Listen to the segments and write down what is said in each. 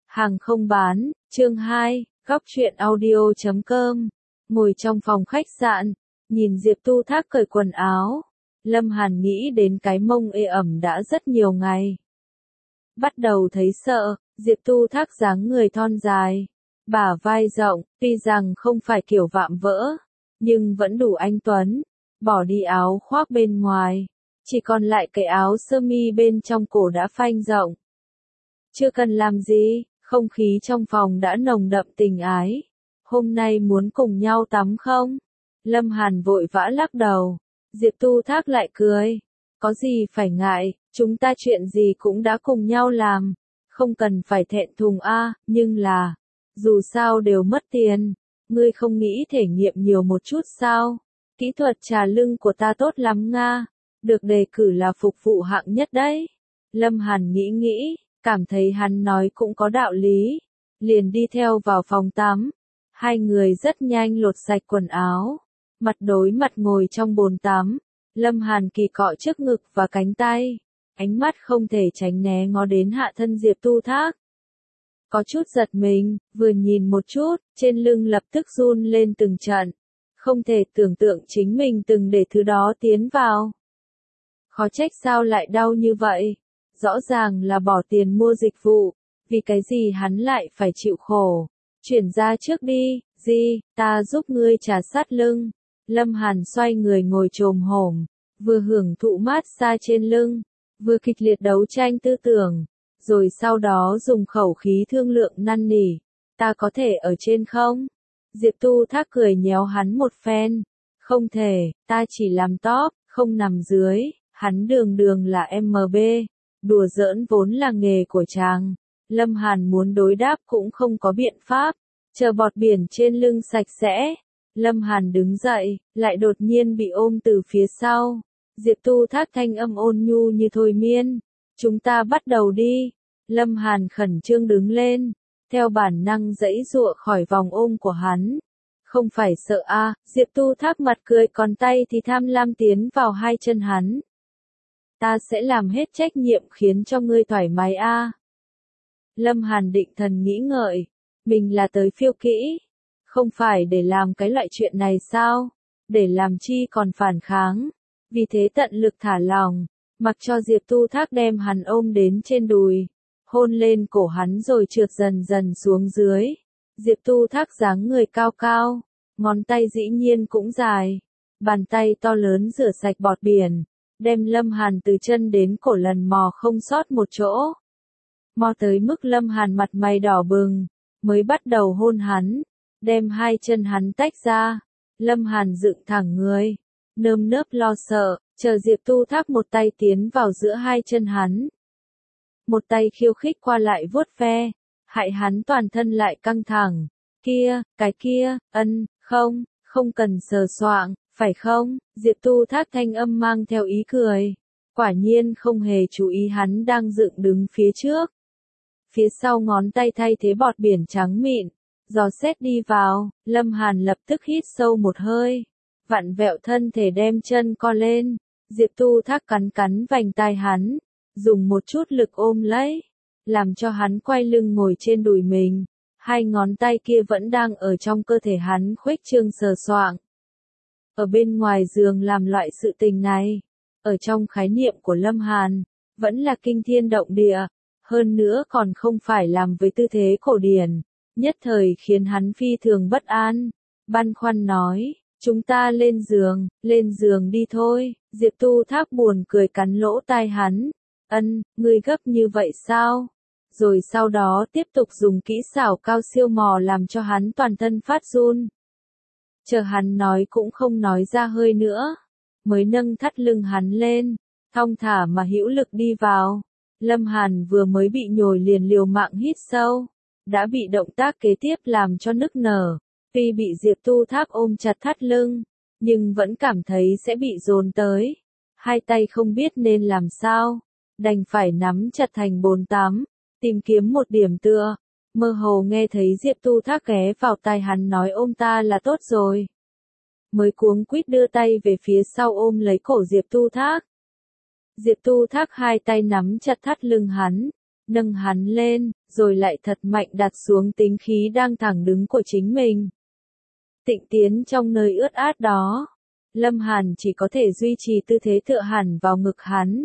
Hàng không bán, chương 2, góc truyện audio.com. Ngồi trong phòng khách sạn, nhìn Diệp Tu Thác cởi quần áo. Lâm Hàn nghĩ đến cái mông ê ẩm đã rất nhiều ngày. Bắt đầu thấy sợ, Diệp Tu Thác dáng người thon dài, bả vai rộng, tuy rằng không phải kiểu vạm vỡ, nhưng vẫn đủ anh tuấn. Bỏ đi áo khoác bên ngoài, chỉ còn lại cái áo sơ mi bên trong cổ đã phanh rộng. Chưa cần làm gì, không khí trong phòng đã nồng đậm tình ái. Hôm nay muốn cùng nhau tắm không? Lâm Hàn vội vã lắc đầu. Diệp Tu Thác lại cười. Có gì phải ngại, chúng ta chuyện gì cũng đã cùng nhau làm. Không cần phải thẹn thùng nhưng là, dù sao đều mất tiền. Ngươi không nghĩ thể nghiệm nhiều một chút sao? Kỹ thuật trà lưng của ta tốt lắm nga. Được đề cử là phục vụ hạng nhất đấy. Lâm Hàn nghĩ, cảm thấy hắn nói cũng có đạo lý. Liền đi theo vào phòng tắm. Hai người rất nhanh lột sạch quần áo. Mặt đối mặt ngồi trong bồn tắm. Lâm Hàn kỳ cọ trước ngực và cánh tay. Ánh mắt không thể tránh né ngó đến hạ thân Diệp Tu Thác. Có chút giật mình, vừa nhìn một chút, trên lưng lập tức run lên từng trận. Không thể tưởng tượng chính mình từng để thứ đó tiến vào. Khó trách sao lại đau như vậy. Rõ ràng là bỏ tiền mua dịch vụ, vì cái gì hắn lại phải chịu khổ. Chuyển ra trước đi, ta giúp ngươi trà sát lưng. Lâm Hàn xoay người ngồi chồm hổm, vừa hưởng thụ mát xa trên lưng, vừa kịch liệt đấu tranh tư tưởng, rồi sau đó dùng khẩu khí thương lượng năn nỉ. Ta có thể ở trên không? Diệp Tu Thác cười nhéo hắn một phen. Không thể, ta chỉ làm top, không nằm dưới. Hắn đường là MB. Đùa giỡn vốn là nghề của chàng. Lâm Hàn muốn đối đáp cũng không có biện pháp. Chờ bọt biển trên lưng sạch sẽ. Lâm Hàn đứng dậy, lại đột nhiên bị ôm từ phía sau. Diệp Tu Thác thanh âm ôn nhu như thôi miên. Chúng ta bắt đầu đi. Lâm Hàn khẩn trương đứng lên. Theo bản năng giãy giụa khỏi vòng ôm của hắn. Không phải sợ Diệp Tu Thác mặt cười còn tay thì tham lam tiến vào hai chân hắn. Ta sẽ làm hết trách nhiệm khiến cho ngươi thoải mái Lâm Hàn định thần nghĩ ngợi. Mình là tới phiêu kỹ. Không phải để làm cái loại chuyện này sao? Để làm chi còn phản kháng. Vì thế tận lực thả lòng. Mặc cho Diệp Tu Thác đem hắn ôm đến trên đùi. Hôn lên cổ hắn rồi trượt dần dần xuống dưới. Diệp Tu Thác dáng người cao cao. Ngón tay dĩ nhiên cũng dài. Bàn tay to lớn rửa sạch bọt biển. Đem Lâm Hàn từ chân đến cổ lần mò không sót một chỗ. Mò tới mức Lâm Hàn mặt mày đỏ bừng. Mới bắt đầu hôn hắn. Đem hai chân hắn tách ra. Lâm Hàn dựng thẳng người. Nơm nớp lo sợ. Chờ Diệp Tu Thác một tay tiến vào giữa hai chân hắn. Một tay khiêu khích qua lại vuốt ve. Hại hắn toàn thân lại căng thẳng. Cái kia, không cần sờ soạng, phải không? Diệp Tu Thác thanh âm mang theo ý cười. Quả nhiên không hề chú ý hắn đang dựng đứng phía trước. Phía sau ngón tay thay thế bọt biển trắng mịn. Dò xét đi vào, Lâm Hàn lập tức hít sâu một hơi. Vặn vẹo thân thể đem chân co lên. Diệp Tu Thác cắn vành tai hắn. Dùng một chút lực ôm lấy. Làm cho hắn quay lưng ngồi trên đùi mình. Hai ngón tay kia vẫn đang ở trong cơ thể hắn khuếch trương sờ soạng. Ở bên ngoài giường làm loại sự tình này. Ở trong khái niệm của Lâm Hàn. Vẫn là kinh thiên động địa. Hơn nữa còn không phải làm với tư thế cổ điển. Nhất thời khiến hắn phi thường bất an. Băn khoăn nói. Chúng ta lên giường đi thôi. Diệp Tu Thác buồn cười cắn lỗ tai hắn. Ngươi gấp như vậy sao? Rồi sau đó tiếp tục dùng kỹ xảo cao siêu mò làm cho hắn toàn thân phát run. Chờ hắn nói cũng không nói ra hơi nữa. Mới nâng thắt lưng hắn lên. Thong thả mà hữu lực đi vào. Lâm Hàn vừa mới bị nhồi liền liều mạng hít sâu. Đã bị động tác kế tiếp làm cho nức nở. Tuy bị Diệp Tu Thác ôm chặt thắt lưng. Nhưng vẫn cảm thấy sẽ bị dồn tới. Hai tay không biết nên làm sao. Đành phải nắm chặt thành bồn tắm. Tìm kiếm một điểm tựa. Mơ hồ nghe thấy Diệp Tu Thác ghé vào tai hắn nói ôm ta là tốt rồi. Mới cuống quýt đưa tay về phía sau ôm lấy cổ Diệp Tu Thác. Diệp Tu Thác hai tay nắm chặt thắt lưng hắn. nâng hắn lên, rồi lại thật mạnh đặt xuống tính khí đang thẳng đứng của chính mình. Tịnh tiến trong nơi ướt át đó, Lâm Hàn chỉ có thể duy trì tư thế tựa hẳn vào ngực hắn.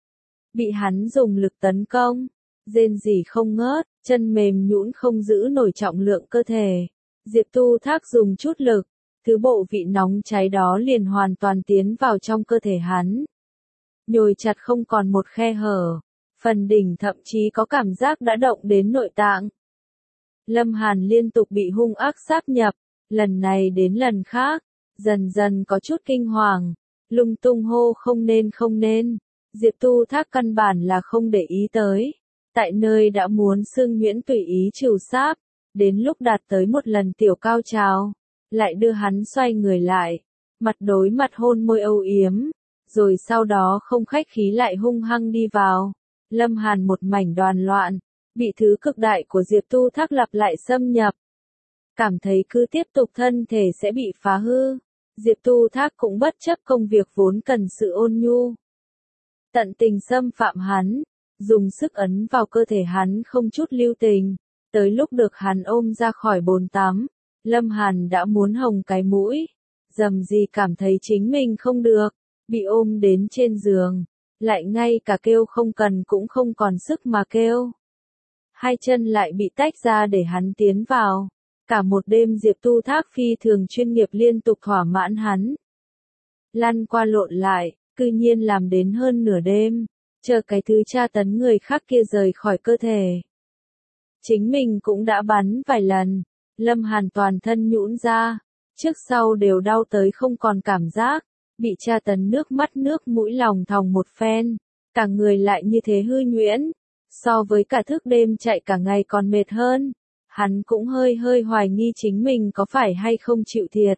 Bị hắn dùng lực tấn công, rên rỉ không ngớt, chân mềm nhũn không giữ nổi trọng lượng cơ thể. Diệp Tu Thác dùng chút lực, thứ bộ vị nóng cháy đó liền hoàn toàn tiến vào trong cơ thể hắn. Nhồi chặt không còn một khe hở, phần đỉnh thậm chí có cảm giác đã động đến nội tạng. Lâm Hàn liên tục bị hung ác sáp nhập, lần này đến lần khác, dần dần có chút kinh hoàng, lung tung hô không nên, Diệp Tu Thác căn bản là không để ý tới. Tại nơi đã muốn xương nhuyễn tùy ý trừ sáp, đến lúc đạt tới một lần tiểu cao trào, lại đưa hắn xoay người lại, mặt đối mặt hôn môi âu yếm, rồi sau đó không khách khí lại hung hăng đi vào. Lâm Hàn một mảnh đoàn loạn, bị thứ cực đại của Diệp Tu Thác lặp lại xâm nhập. Cảm thấy cứ tiếp tục thân thể sẽ bị phá hư, Diệp Tu Thác cũng bất chấp công việc vốn cần sự ôn nhu. Tận tình xâm phạm hắn, dùng sức ấn vào cơ thể hắn không chút lưu tình, tới lúc được hắn ôm ra khỏi bồn tắm, Lâm Hàn đã muốn hồng cái mũi, dầm gì cảm thấy chính mình không được, bị ôm đến trên giường, lại ngay cả kêu không cần cũng không còn sức mà kêu. Hai chân lại bị tách ra để hắn tiến vào, cả một đêm Diệp Tu Thác phi thường chuyên nghiệp liên tục thỏa mãn hắn. Lăn qua lộn lại, cư nhiên làm đến hơn nửa đêm, chờ cái thứ tra tấn người khác kia rời khỏi cơ thể. Chính mình cũng đã bắn vài lần, Lâm Hàn toàn thân nhũn ra, trước sau đều đau tới không còn cảm giác, bị tra tấn nước mắt nước mũi lòng thòng một phen, cả người lại như thế hư nhuyễn, so với cả thức đêm chạy cả ngày còn mệt hơn. Hắn cũng hơi hoài nghi chính mình có phải hay không chịu thiệt.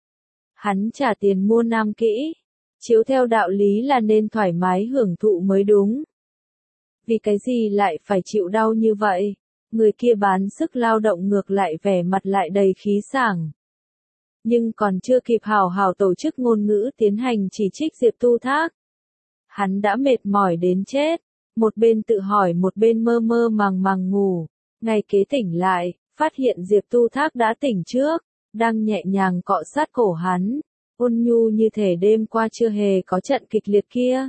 Hắn trả tiền mua nam kỹ, chiếu theo đạo lý là nên thoải mái hưởng thụ mới đúng. Vì cái gì lại phải chịu đau như vậy? Người kia bán sức lao động ngược lại vẻ mặt lại đầy khí sảng. Nhưng còn chưa kịp hào hào tổ chức ngôn ngữ tiến hành chỉ trích Diệp Tu Thác. Hắn đã mệt mỏi đến chết, một bên tự hỏi một bên mơ mơ màng ngủ. Ngày kế tỉnh lại, phát hiện Diệp Tu Thác đã tỉnh trước, đang nhẹ nhàng cọ sát cổ hắn, ôn nhu như thể đêm qua chưa hề có trận kịch liệt kia.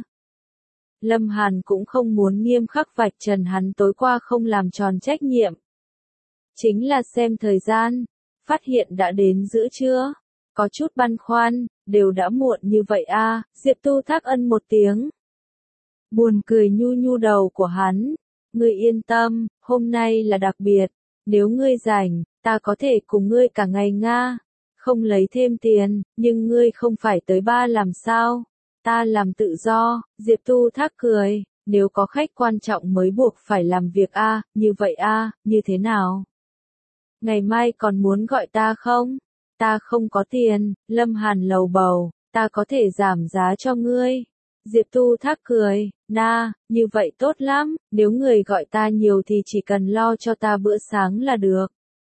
Lâm Hàn cũng không muốn nghiêm khắc vạch trần hắn tối qua không làm tròn trách nhiệm. Chính là xem thời gian, phát hiện đã đến giữa trưa, có chút băn khoăn, đều đã muộn như vậy à, Diệp Tu Thác ân một tiếng. Buồn cười nhu đầu của hắn. Ngươi yên tâm, hôm nay là đặc biệt, nếu ngươi rảnh, ta có thể cùng ngươi cả ngày nga, không lấy thêm tiền, nhưng ngươi không phải tới ba làm sao, ta làm tự do, Diệp Tu Thác cười, nếu có khách quan trọng mới buộc phải làm việc a, như vậy a, như thế nào? Ngày mai còn muốn gọi ta không? Ta không có tiền, Lâm Hàn lầu bầu, ta có thể giảm giá cho ngươi. Diệp Tu Thác cười, như vậy tốt lắm, nếu người gọi ta nhiều thì chỉ cần lo cho ta bữa sáng là được.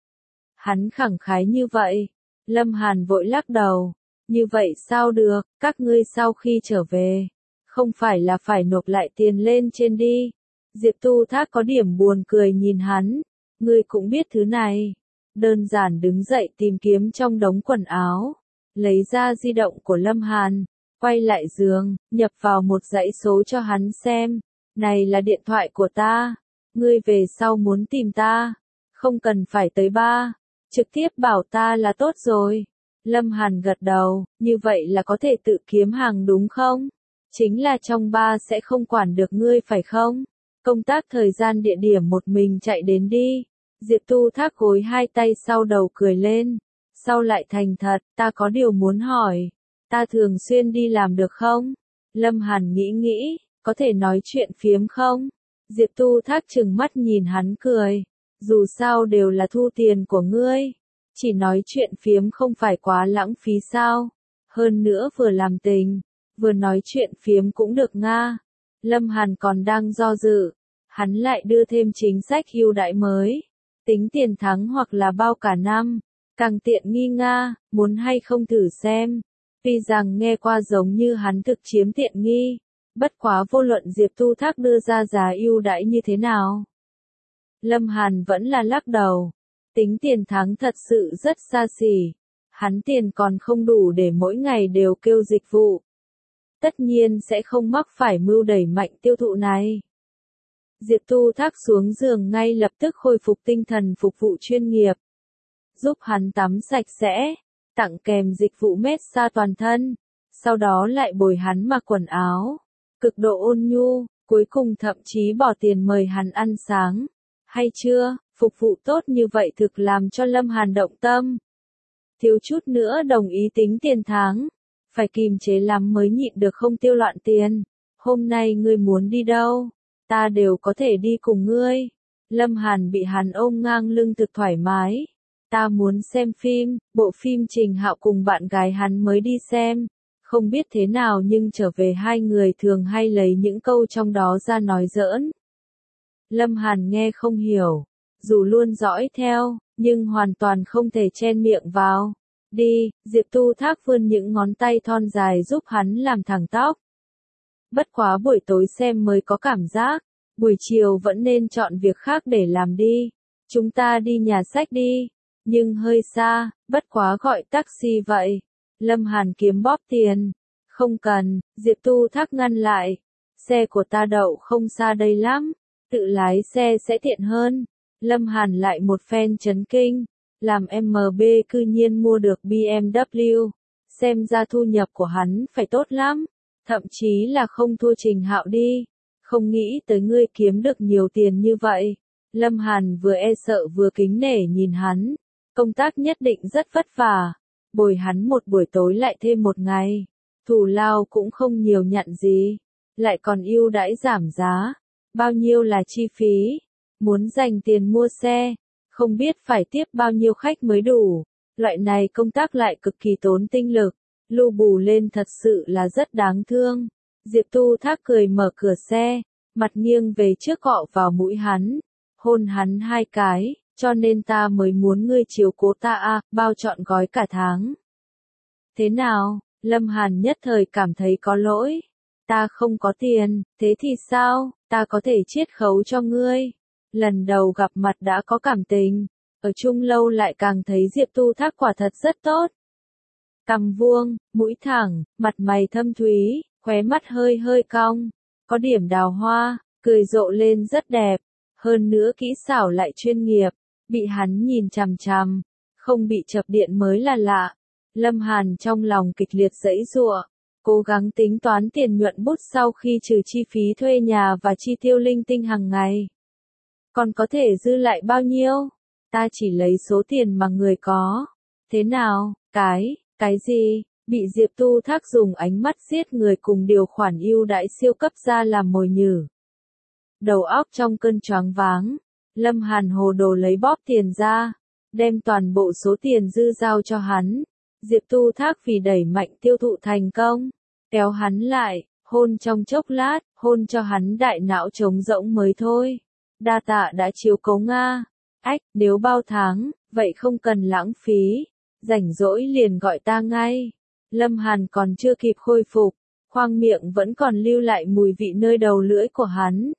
Hắn khẳng khái như vậy, Lâm Hàn vội lắc đầu, như vậy sao được, các ngươi sau khi trở về, không phải là phải nộp lại tiền lên trên đi. Diệp Tu Thác có điểm buồn cười nhìn hắn, ngươi cũng biết thứ này, đơn giản đứng dậy tìm kiếm trong đống quần áo, lấy ra di động của Lâm Hàn. Quay lại giường, nhập vào một dãy số cho hắn xem. Này là điện thoại của ta. Ngươi về sau muốn tìm ta. Không cần phải tới ba. Trực tiếp bảo ta là tốt rồi. Lâm Hàn gật đầu, như vậy là có thể tự kiếm hàng đúng không? Chính là trong ba sẽ không quản được ngươi phải không? Công tác thời gian địa điểm một mình chạy đến đi. Diệp Tu Thác gối hai tay sau đầu cười lên. Sau lại thành thật, ta có điều muốn hỏi. Ta thường xuyên đi làm được không? Lâm Hàn nghĩ, có thể nói chuyện phiếm không? Diệp Tu Thác trừng mắt nhìn hắn cười. Dù sao đều là thu tiền của ngươi. Chỉ nói chuyện phiếm không phải quá lãng phí sao? Hơn nữa vừa làm tình, vừa nói chuyện phiếm cũng được nga. Lâm Hàn còn đang do dự. Hắn lại đưa thêm chính sách ưu đãi mới. Tính tiền thắng hoặc là bao cả năm. Càng tiện nghi nga, muốn hay không thử xem. Tuy rằng nghe qua giống như hắn thực chiếm tiện nghi, Bất quá vô luận Diệp Tu Thác đưa ra giá ưu đãi như thế nào, Lâm Hàn vẫn là lắc đầu. Tính tiền tháng thật sự rất xa xỉ. Hắn tiền còn không đủ để mỗi ngày đều kêu dịch vụ. Tất nhiên sẽ không mắc phải mưu đẩy mạnh tiêu thụ này. Diệp Tu Thác xuống giường ngay lập tức khôi phục tinh thần phục vụ chuyên nghiệp. Giúp hắn tắm sạch sẽ, tặng kèm dịch vụ massage toàn thân, sau đó lại bồi hắn mặc quần áo. Cực độ ôn nhu, cuối cùng thậm chí bỏ tiền mời hắn ăn sáng. Hay chưa, phục vụ tốt như vậy thực làm cho Lâm Hàn động tâm. Thiếu chút nữa đồng ý tính tiền tháng. Phải kìm chế lắm mới nhịn được không tiêu loạn tiền. Hôm nay ngươi muốn đi đâu? Ta đều có thể đi cùng ngươi. Lâm Hàn bị hắn ôm ngang lưng thực thoải mái. Ta muốn xem phim, bộ phim Trình Hạo cùng bạn gái hắn mới đi xem. Không biết thế nào nhưng trở về hai người thường hay lấy những câu trong đó ra nói giỡn. Lâm Hàn nghe không hiểu, dù luôn dõi theo, nhưng hoàn toàn không thể chen miệng vào. Đi, Diệp Tu Thác vươn những ngón tay thon dài giúp hắn làm thẳng tóc. Bất quá buổi tối xem mới có cảm giác, buổi chiều vẫn nên chọn việc khác để làm đi. Chúng ta đi nhà sách đi, nhưng hơi xa, bất quá gọi taxi vậy. Lâm Hàn kiếm bóp tiền. Không cần, Diệp Tu Thác ngăn lại. Xe của ta đậu không xa đây lắm, tự lái xe sẽ tiện hơn. Lâm Hàn lại một phen chấn kinh. Làm MB cư nhiên mua được BMW, xem ra thu nhập của hắn phải tốt lắm, thậm chí là không thua Trình Hạo đi. Không nghĩ tới ngươi kiếm được nhiều tiền như vậy. Lâm Hàn vừa e sợ vừa kính nể nhìn hắn. Công tác nhất định rất vất vả. Bồi hắn một buổi tối lại thêm một ngày. Thù lao cũng không nhiều nhận gì. Lại còn ưu đãi giảm giá. Bao nhiêu là chi phí? Muốn dành tiền mua xe. Không biết phải tiếp bao nhiêu khách mới đủ. Loại này công tác lại cực kỳ tốn tinh lực. Lu bù lên thật sự là rất đáng thương. Diệp Tu Thác cười mở cửa xe. Mặt nghiêng về trước cọ vào mũi hắn. Hôn hắn 2 cái. Cho nên ta mới muốn ngươi chiếu cố ta bao trọn gói cả tháng. Thế nào? Lâm Hàn nhất thời cảm thấy có lỗi. Ta không có tiền, thế thì sao? Ta có thể chiết khấu cho ngươi. Lần đầu gặp mặt đã có cảm tình. Ở chung lâu lại càng thấy Diệp Tu Thác quả thật rất tốt. Cằm vuông, mũi thẳng, mặt mày thâm thúy, khóe mắt hơi hơi cong. Có điểm đào hoa, cười rộ lên rất đẹp. Hơn nữa kỹ xảo lại chuyên nghiệp. Bị hắn nhìn chằm chằm, không bị chập điện mới là lạ. Lâm Hàn trong lòng kịch liệt giãy giụa, cố gắng tính toán tiền nhuận bút sau khi trừ chi phí thuê nhà và chi tiêu linh tinh hàng ngày. Còn có thể dư lại bao nhiêu? Ta chỉ lấy số tiền mà người có. Thế nào? Cái gì? Bị Diệp Tu Thác dùng ánh mắt giết người cùng điều khoản ưu đãi siêu cấp ra làm mồi nhử. Đầu óc trong cơn choáng váng. Lâm Hàn hồ đồ lấy bóp tiền ra, đem toàn bộ số tiền dư giao cho hắn. Diệp Tu Thác vì đẩy mạnh tiêu thụ thành công, kéo hắn lại, hôn trong chốc lát, hôn cho hắn đại não trống rỗng mới thôi. Đa tạ đã chiếu cố Nga. Ách, nếu bao tháng, vậy không cần lãng phí. Rảnh rỗi liền gọi ta ngay. Lâm Hàn còn chưa kịp khôi phục, khoang miệng vẫn còn lưu lại mùi vị nơi đầu lưỡi của hắn.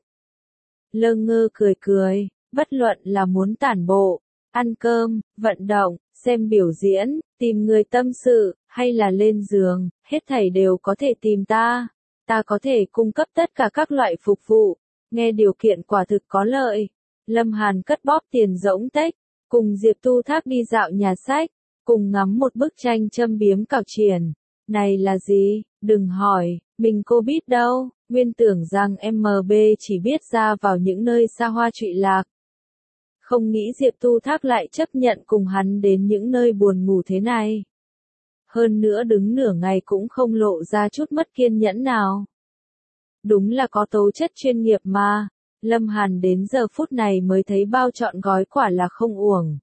Lơ ngơ cười cười. Bất luận là muốn tản bộ, ăn cơm, vận động, xem biểu diễn, tìm người tâm sự, hay là lên giường, hết thảy đều có thể tìm ta. Ta có thể cung cấp tất cả các loại phục vụ. Nghe điều kiện quả thực có lợi. Lâm Hàn cất bóp tiền rỗng tếch, cùng Diệp Tu Thác đi dạo nhà sách, cùng ngắm một bức tranh châm biếm cào triển. Này là gì? Đừng hỏi, mình cô biết đâu. Nguyên tưởng rằng MB chỉ biết ra vào những nơi xa hoa trụy lạc. Không nghĩ Diệp Tu Thác lại chấp nhận cùng hắn đến những nơi buồn ngủ thế này. Hơn nữa đứng nửa ngày cũng không lộ ra chút mất kiên nhẫn nào. Đúng là có tố chất chuyên nghiệp mà. Lâm Hàn đến giờ phút này mới thấy bao trọn gói quả là không uổng.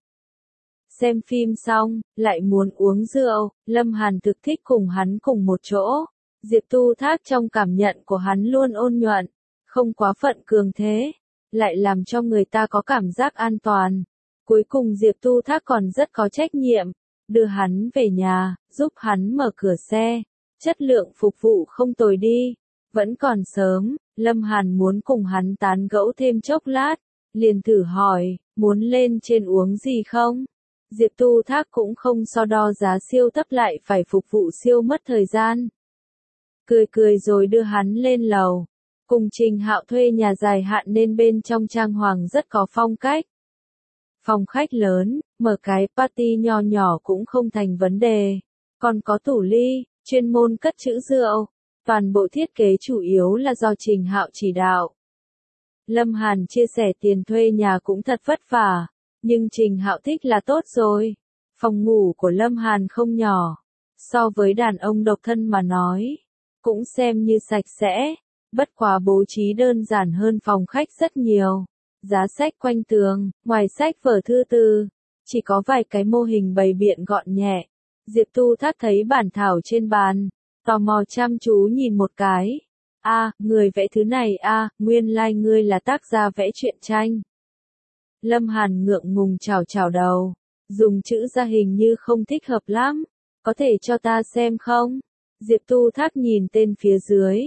Xem phim xong, lại muốn uống rượu, Lâm Hàn thực thích cùng hắn cùng một chỗ. Diệp Tu Thác trong cảm nhận của hắn luôn ôn nhuận, không quá phận cường thế, lại làm cho người ta có cảm giác an toàn. Cuối cùng Diệp Tu Thác còn rất có trách nhiệm, đưa hắn về nhà, giúp hắn mở cửa xe. Chất lượng phục vụ không tồi đi. Vẫn còn sớm, Lâm Hàn muốn cùng hắn tán gẫu thêm chốc lát, liền thử hỏi, muốn lên trên uống gì không? Diệp Tu Thác cũng không so đo giá siêu thấp lại phải phục vụ siêu mất thời gian. Cười cười rồi đưa hắn lên lầu. Cùng Trình Hạo thuê nhà dài hạn nên bên trong trang hoàng rất có phong cách. Phòng khách lớn, mở cái party nho nhỏ cũng không thành vấn đề. Còn có tủ ly, chuyên môn cất trữ rượu. Toàn bộ thiết kế chủ yếu là do Trình Hạo chỉ đạo. Lâm Hàn chia sẻ tiền thuê nhà cũng thật vất vả, nhưng Trình Hạo thích là tốt rồi. Phòng ngủ của Lâm Hàn không nhỏ, so với đàn ông độc thân mà nói, cũng xem như sạch sẽ, bất quá bố trí đơn giản hơn phòng khách rất nhiều. Giá sách quanh tường, ngoài sách vở thư từ, chỉ có vài cái mô hình bày biện gọn nhẹ. Diệp Tu Thác thấy bản thảo trên bàn, tò mò chăm chú nhìn một cái. Người vẽ thứ này nguyên lai ngươi là tác gia vẽ truyện tranh. Lâm Hàn ngượng ngùng chào chào đầu, dùng chữ ra hình như không thích hợp lắm, có thể cho ta xem không? Diệp Tu Thác nhìn tên phía dưới.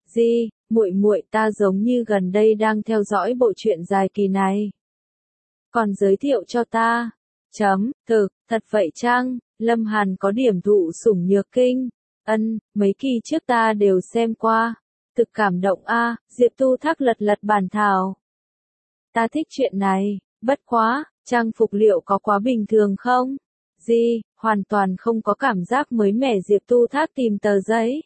Muội muội, ta giống như gần đây đang theo dõi bộ truyện dài kỳ này. Còn giới thiệu cho ta. Thật vậy chăng? Lâm Hàn có điểm thụ sủng nhược kinh. Mấy kỳ trước ta đều xem qua. Thực cảm động Diệp Tu Thác lật lật bản thảo. Ta thích chuyện này, bất quá, trang phục liệu có quá bình thường không? Hoàn toàn không có cảm giác mới mẻ. Diệp Tu Thác tìm tờ giấy.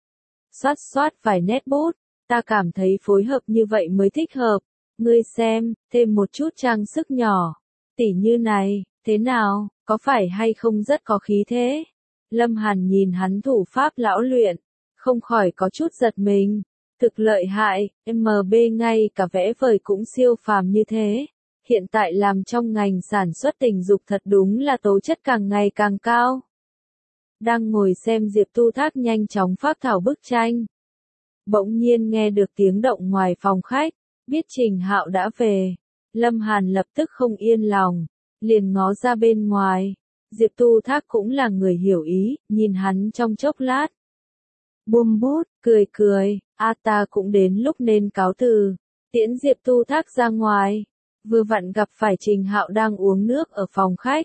Xoát vài nét bút, ta cảm thấy phối hợp như vậy mới thích hợp. Ngươi xem, thêm một chút trang sức nhỏ, tỉ như này, thế nào, có phải hay không rất có khí thế? Lâm Hàn nhìn hắn thủ pháp lão luyện, không khỏi có chút giật mình. Thực lợi hại, MB ngay cả vẽ vời cũng siêu phàm như thế. Hiện tại làm trong ngành sản xuất tình dục thật đúng là tố chất càng ngày càng cao. Đang ngồi xem Diệp Tu Thác nhanh chóng phác thảo bức tranh. Bỗng nhiên nghe được tiếng động ngoài phòng khách, biết Trình Hạo đã về. Lâm Hàn lập tức không yên lòng, liền ngó ra bên ngoài. Diệp Tu Thác cũng là người hiểu ý, nhìn hắn trong chốc lát. Buông bút, cười, ta cũng đến lúc nên cáo từ. Tiễn Diệp Tu Thác ra ngoài, vừa vặn gặp phải Trình Hạo đang uống nước ở phòng khách.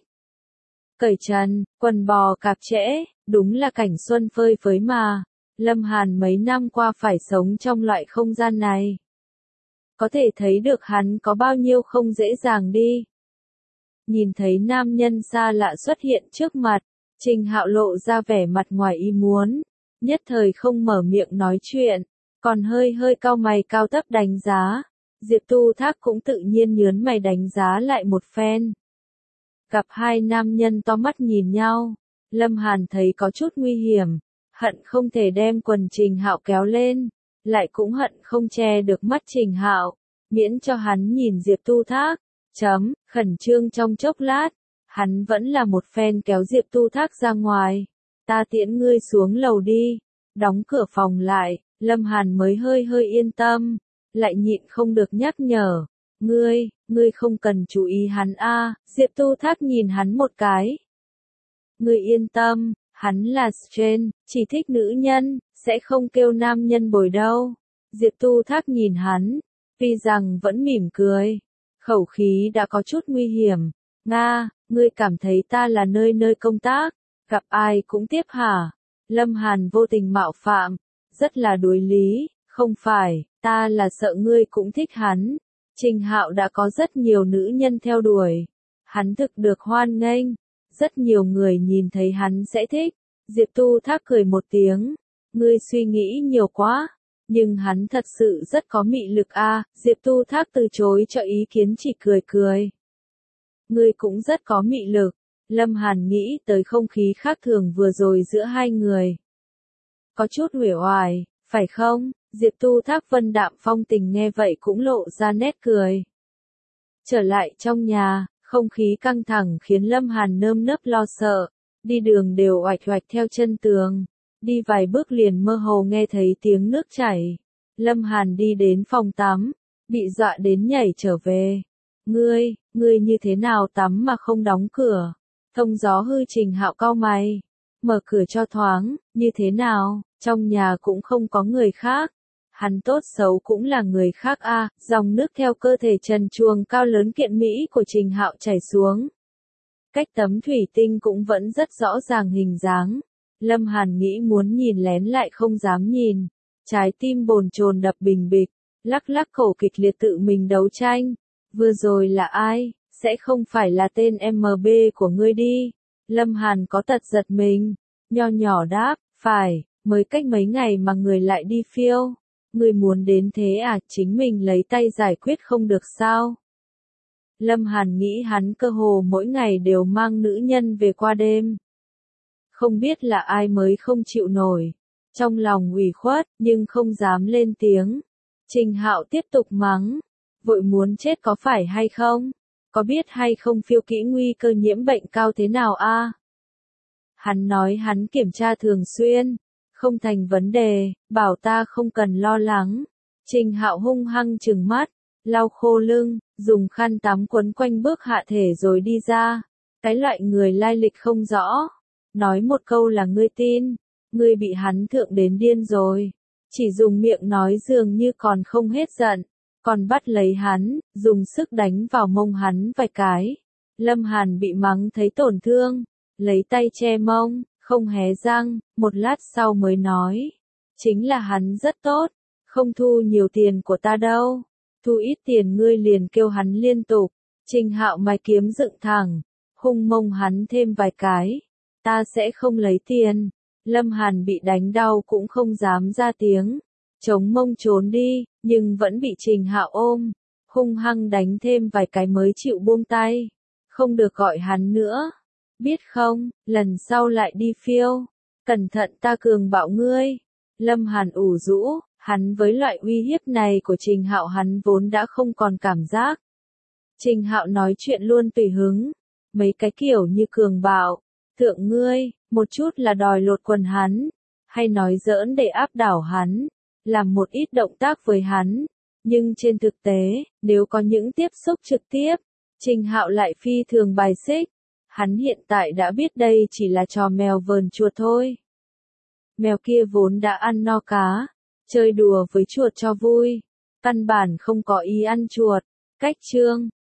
Cởi trần, quần bò cạp trễ, đúng là cảnh xuân phơi phới mà. Lâm Hàn mấy năm qua phải sống trong loại không gian này. Có thể thấy được hắn có bao nhiêu không dễ dàng đi. Nhìn thấy nam nhân xa lạ xuất hiện trước mặt, Trình Hạo lộ ra vẻ mặt ngoài ý muốn. Nhất thời không mở miệng nói chuyện, còn hơi cau mày cao thấp đánh giá. Diệp Tu Thác cũng tự nhiên nhớn mày đánh giá lại một phen. Gặp hai nam nhân to mắt nhìn nhau, Lâm Hàn thấy có chút nguy hiểm, hận không thể đem quần Trình Hạo kéo lên, lại cũng hận không che được mắt Trình Hạo, miễn cho hắn nhìn Diệp Tu Thác. Khẩn trương trong chốc lát, hắn vẫn là một phen kéo Diệp Tu Thác ra ngoài. Ta tiễn ngươi xuống lầu đi, đóng cửa phòng lại, Lâm Hàn mới hơi yên tâm, lại nhịn không được nhắc nhở. Ngươi không cần chú ý hắn Diệp Tu Thác nhìn hắn một cái. Ngươi yên tâm, hắn là Strange, chỉ thích nữ nhân, sẽ không kêu nam nhân bồi đâu. Diệp Tu Thác nhìn hắn, tuy rằng vẫn mỉm cười, khẩu khí đã có chút nguy hiểm. Ngươi cảm thấy ta là nơi công tác, gặp ai cũng tiếp hả? Lâm Hàn vô tình mạo phạm, rất là đối lý, không phải, ta là sợ ngươi cũng thích hắn. Trình Hạo đã có rất nhiều nữ nhân theo đuổi, hắn thực được hoan nghênh, rất nhiều người nhìn thấy hắn sẽ thích. Diệp Tu Thác cười một tiếng, ngươi suy nghĩ nhiều quá, nhưng hắn thật sự rất có mị lực Diệp Tu Thác từ chối cho ý kiến, chỉ cười. Ngươi cũng rất có mị lực. Lâm Hàn nghĩ tới không khí khác thường vừa rồi giữa hai người. Có chút uể oải, phải không? Diệp Tu Thác vân đạm phong tình nghe vậy cũng lộ ra nét cười. Trở lại trong nhà, không khí căng thẳng khiến Lâm Hàn nơm nớp lo sợ, đi đường đều oạch theo chân tường, đi vài bước liền mơ hồ nghe thấy tiếng nước chảy. Lâm Hàn đi đến phòng tắm, bị dọa đến nhảy trở về. Ngươi như thế nào tắm mà không đóng cửa? Thông gió hư. Trình Hạo cau mày, mở cửa cho thoáng, như thế nào? Trong nhà cũng không có người khác. Hắn tốt xấu cũng là người khác a. Dòng nước theo cơ thể trần truồng cao lớn kiện Mỹ của Trình Hạo chảy xuống. Cách tấm thủy tinh cũng vẫn rất rõ ràng hình dáng. Lâm Hàn nghĩ muốn nhìn lén lại không dám nhìn. Trái tim bồn chồn đập bình bịch, lắc lắc cổ kịch liệt tự mình đấu tranh. Vừa rồi là ai? Sẽ không phải là tên MB của ngươi đi. Lâm Hàn có tật giật mình, nho nhỏ đáp, phải, mới cách mấy ngày mà người lại đi phiêu. Người muốn đến thế à, chính mình lấy tay giải quyết không được sao? Lâm Hàn nghĩ hắn cơ hồ mỗi ngày đều mang nữ nhân về qua đêm. Không biết là ai mới không chịu nổi. Trong lòng ủy khuất, nhưng không dám lên tiếng. Trình Hạo tiếp tục mắng. Vội muốn chết có phải hay không? Có biết hay không phiêu kỹ nguy cơ nhiễm bệnh cao thế nào a? Hắn nói hắn kiểm tra thường xuyên. Không thành vấn đề, bảo ta không cần lo lắng. Trình Hạo hung hăng trừng mắt, lau khô lưng, dùng khăn tắm quấn quanh bước hạ thể rồi đi ra. Cái loại người lai lịch không rõ. Nói một câu là ngươi tin. Ngươi bị hắn thượng đến điên rồi. Chỉ dùng miệng nói dường như còn không hết giận. Còn bắt lấy hắn, dùng sức đánh vào mông hắn vài cái. Lâm Hàn bị mắng thấy tổn thương. Lấy tay che mông, không hé răng, một lát sau mới nói. Chính là hắn rất tốt. Không thu nhiều tiền của ta đâu. Thu ít tiền ngươi liền kêu hắn liên tục. Trình Hạo mày kiếm dựng thẳng. Hung mông hắn thêm vài cái. Ta sẽ không lấy tiền. Lâm Hàn bị đánh đau cũng không dám ra tiếng. Chống mông trốn đi, nhưng vẫn bị Trình Hạo ôm. Hung hăng đánh thêm vài cái mới chịu buông tay. Không được gọi hắn nữa. Biết không, lần sau lại đi phiêu. Cẩn thận ta cường bạo ngươi. Lâm Hàn ủ rũ, hắn với loại uy hiếp này của Trình Hạo hắn vốn đã không còn cảm giác. Trình Hạo nói chuyện luôn tùy hứng. Mấy cái kiểu như cường bạo, thượng ngươi, một chút là đòi lột quần hắn. Hay nói giỡn để áp đảo hắn. Làm một ít động tác với hắn. Nhưng trên thực tế, nếu có những tiếp xúc trực tiếp, Trình Hạo lại phi thường bài xích. Hắn hiện tại đã biết đây chỉ là trò mèo vờn chuột thôi. Mèo kia vốn đã ăn no cá, chơi đùa với chuột cho vui. Căn bản không có ý ăn chuột. Cách chương